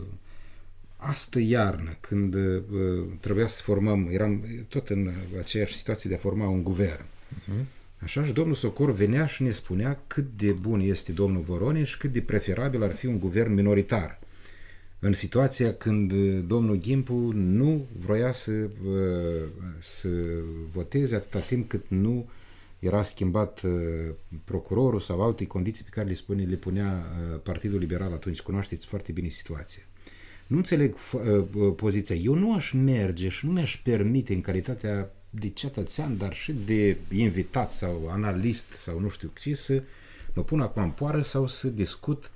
Astă iarnă, când uh, trebuia să formăm, eram tot în aceeași situație de a forma un guvern. Uh-huh. Așa și domnul Socor venea și ne spunea cât de bun este domnul Voronin și cât de preferabil ar fi un guvern minoritar. În situația când domnul Ghimpu nu vroia să, uh, să voteze atâta timp cât nu era schimbat uh, procurorul sau alte condiții pe care le, spune, le punea uh, Partidul Liberal atunci. Cunoașteți foarte bine situația. Nu înțeleg uh, poziția. Eu nu aș merge și nu mi-aș permite în calitatea de cetățean, dar și de invitat sau analist sau nu știu ce, să mă pun acum în poară sau să discut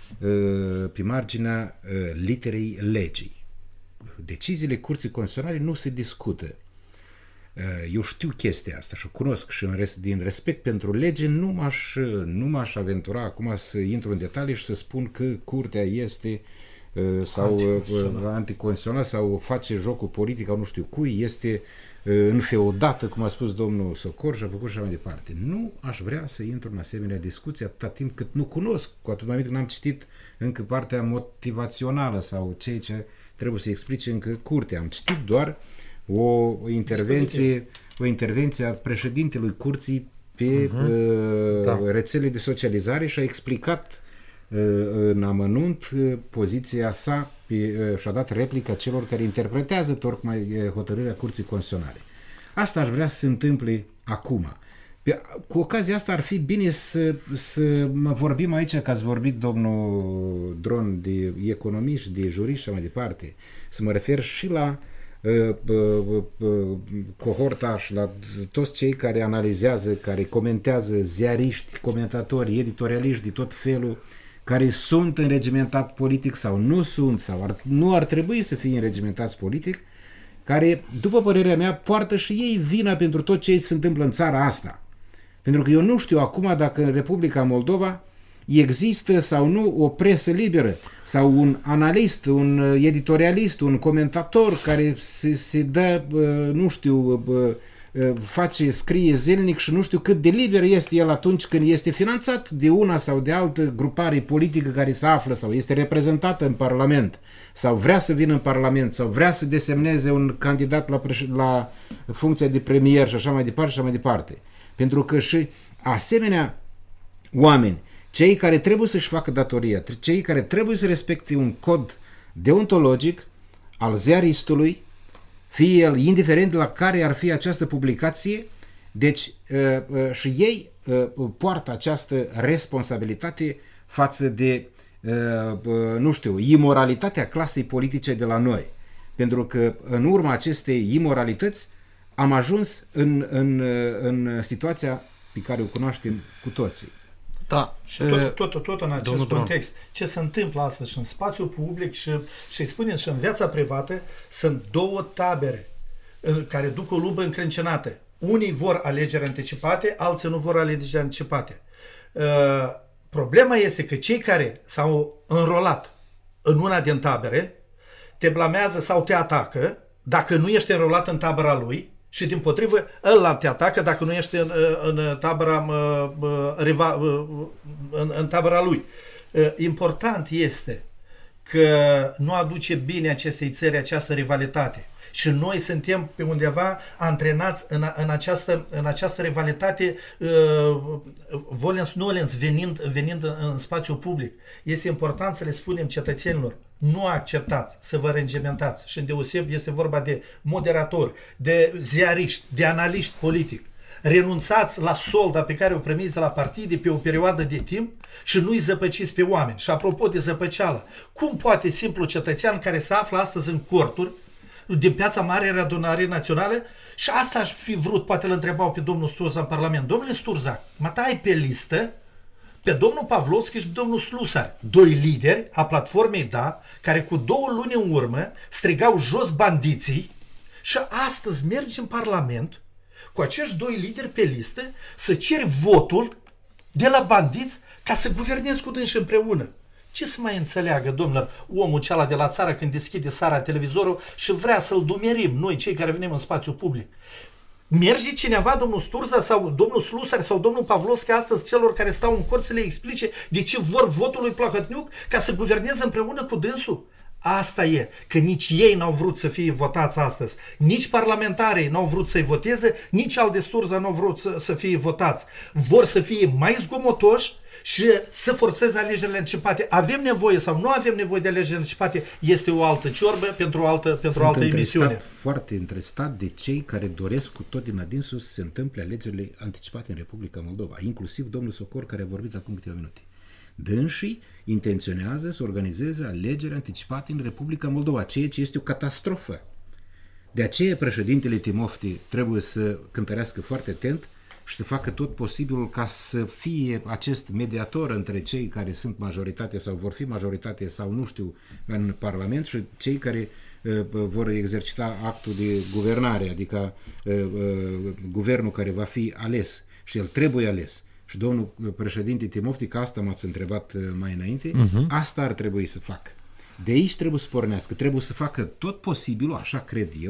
uh, pe marginea uh, literei legii. Deciziile Curții Constituționale nu se discută. Uh, eu știu chestia asta și o cunosc și în res- din respect pentru lege nu m-aș, nu m-aș aventura acum să intru în detalii și să spun că Curtea este sau anticonstituțional sau face jocul politic sau nu știu cui, este înfeudată, cum a spus domnul Socor și a făcut și așa mai departe. Nu aș vrea să intru în asemenea discuție atâta timp cât nu cunosc, cu atât mai mult că n-am citit încă partea motivațională sau ceea ce trebuie să explice încă curtea. Am citit doar o, o intervenție o intervenție a președintelui curții pe uh-huh. uh, da. rețele de socializare și a explicat uh, în amănunt uh, poziția sa pe, uh, și a dat replica celor care interpretează tocmai uh, hotărârea Curții Constituționale. Asta aș vrea să se întâmple acum. Pe, cu ocazia asta ar fi bine să, să vorbim aici, că ați vorbit domnul Dron de economii și de juriști și mai departe, să mă refer și la uh, uh, uh, cohorta și la toți cei care analizează, care comentează, ziariști, comentatori, editorialiști de tot felul, care sunt înregimentat politic sau nu sunt, sau ar, nu ar trebui să fie înregimentați politic, care, după părerea mea, poartă și ei vina pentru tot ce se întâmplă în țara asta. Pentru că eu nu știu acum dacă în Republica Moldova există sau nu o presă liberă sau un analist, un editorialist, un comentator care se, se dă, nu știu, face, scrie zilnic și nu știu cât de liber este el atunci când este finanțat de una sau de altă grupare politică care se află sau este reprezentată în Parlament sau vrea să vină în Parlament sau vrea să desemneze un candidat la, la funcția de premier și așa mai departe și așa mai departe. Pentru că și asemenea oameni, cei care trebuie să-și facă datoria, cei care trebuie să respecte un cod deontologic al ziaristului, fie el indiferent la care ar fi această publicație, deci și ei poartă această responsabilitate față de, nu știu, imoralitatea clasei politice de la noi. Pentru că în urma acestei imoralități am ajuns în, în, în situația pe care o cunoaștem cu toții. Da. Și tot, tot, tot în acest context, Dron. Ce se întâmplă astăzi și în spațiul public și, și spunem și în viața privată, sunt două tabere care duc o luptă încrâncenată. Unii vor alegeri anticipate, alții nu vor alegeri anticipate. Uh, problema este că cei care s-au înrolat în una din tabere te blamează sau te atacă dacă nu ești înrolat în tabăra lui și din potrivă ăla te atacă dacă nu ești în, în, tabăra, în, în tabăra lui. Important este că nu aduce bine acestei țări această rivalitate. Și noi suntem pe undeva antrenați în, în, această, în această rivalitate uh, volens-nolens, venind, venind în, în spațiul public. Este important să le spunem cetățenilor, nu acceptați să vă regimentați. Și îndeoseb este vorba de moderatori, de ziariști, de analiști politic. Renunțați la solda pe care o primiți de la partide pe o perioadă de timp și nu-i zăpăciți pe oameni. Și apropo de zăpăceală, cum poate simplu cetățean care se află astăzi în corturi din Piața Mare, Adunare Națională, și asta aș fi vrut, poate îl întrebau pe domnul Sturza în Parlament. Domnule Sturza, mă tai pe listă pe domnul Pavlovski și domnul Slusar, doi lideri a platformei Da, care cu două luni în urmă strigau jos bandiții și astăzi mergi în Parlament cu acești doi lideri pe listă să ceri votul de la bandiți ca să guvernezi cu dânsi împreună. Ce să mai înțeleagă, domnilor, omul ceala de la țară când deschide seara televizorul și vrea să-l dumerim noi, cei care venim în spațiu public? Merge cineva, domnul Sturza sau domnul Slusar sau domnul Pavlovski astăzi celor care stau în cort să le explice de ce vor votul lui Plahotniuc ca să guverneze împreună cu dânsul? Asta e, că nici ei n-au vrut să fie votați astăzi, nici parlamentarii n-au vrut să-i voteze, nici al de Sturza n-au vrut să, să fie votați. Vor să fie mai zgomotoși și să forțeze alegerile anticipate. Avem nevoie sau nu avem nevoie de alegeri anticipate, este o altă ciorbă pentru o altă, pentru o altă emisiune. Foarte interesat de cei care doresc cu tot din adinsul să se întâmple alegerile anticipate în Republica Moldova, inclusiv domnul Socor care a vorbit acum câteva minute. Dânsii intenționează să organizeze alegeri anticipate în Republica Moldova, ceea ce este o catastrofă. De aceea președintele Timofti trebuie să cântărească foarte atent și să facă tot posibilul ca să fie acest mediator între cei care sunt majoritate sau vor fi majoritate sau nu știu în Parlament și cei care uh, vor exercita actul de guvernare, adică uh, uh, guvernul care va fi ales și el trebuie ales. Și domnul președinte Timofti, că asta m-ați întrebat mai înainte, uh-huh. asta ar trebui să facă. De aici trebuie să pornească, trebuie să facă tot posibilul, așa cred eu,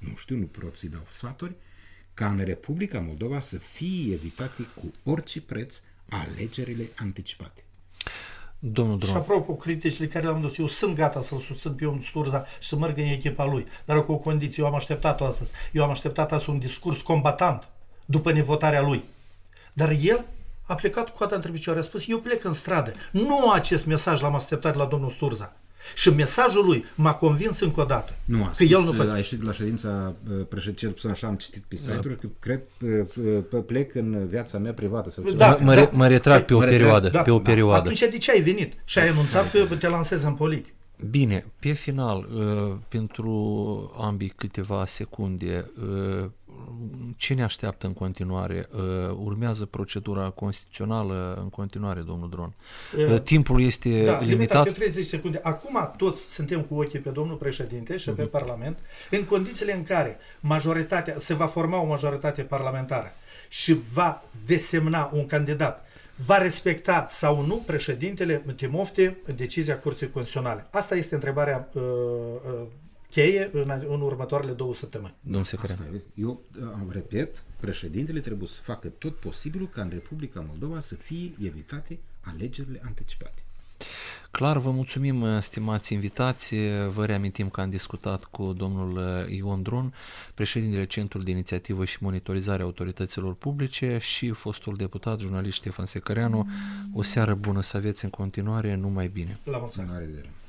nu știu, nu pot să-i dau sfaturi, ca în Republica Moldova să fie evitate cu orice preț alegerile anticipate. Domnul Și Dron. apropo, criticile care le-am dus, eu sunt gata să-l susțin pe Ion Sturza și să merg în echipa lui. Dar cu o condiție, eu am așteptat-o astăzi. Eu am așteptat astăzi un discurs combatant după nevotarea lui. Dar el a plecat cu coada între picioare, a spus, eu plec în stradă. Nu acest mesaj l-am așteptat la domnul Sturza. Și mesajul lui m-a convins încă o dată. Nu, a că spus, el nu fă... a ieșit de la ședința președintelui, așa am citit pe site-uri, că cred că plec în viața mea privată. Sau Da, Mă, da. mă retrag pe o Mă retrag, perioadă. Da, pe o da. perioadă. Atunci de ce ai venit? Și ai anunțat că te lansezi în politic. Bine, pe final, uh, pentru ambii câteva secunde, uh, ce ne așteaptă în continuare? Uh, urmează procedura constituțională în continuare, domnul Dron. Uh, timpul este Da, limitat. pe treizeci secunde. Acum toți suntem cu ochii pe domnul președinte și pe Parlament, în condițiile în care majoritatea, se va forma o majoritate parlamentară și va desemna un candidat, va respecta sau nu președintele Timofte decizia Curții Constituționale? Asta este întrebarea uh, uh, cheie în, în următoarele două săptămâni. Domnul secretar. Asta, eu am repet, președintele trebuie să facă tot posibilul ca în Republica Moldova să fie evitate alegerile anticipate. Clar, vă mulțumim, stimați invitați. Vă reamintim că am discutat cu domnul Ion Dron, președintele Centrului de Inițiativă și Monitorizare a Autorităților Publice și fostul deputat, jurnalist Ștefan Secăreanu. O seară bună să aveți în continuare, numai bine. La mulți ani. La revedere.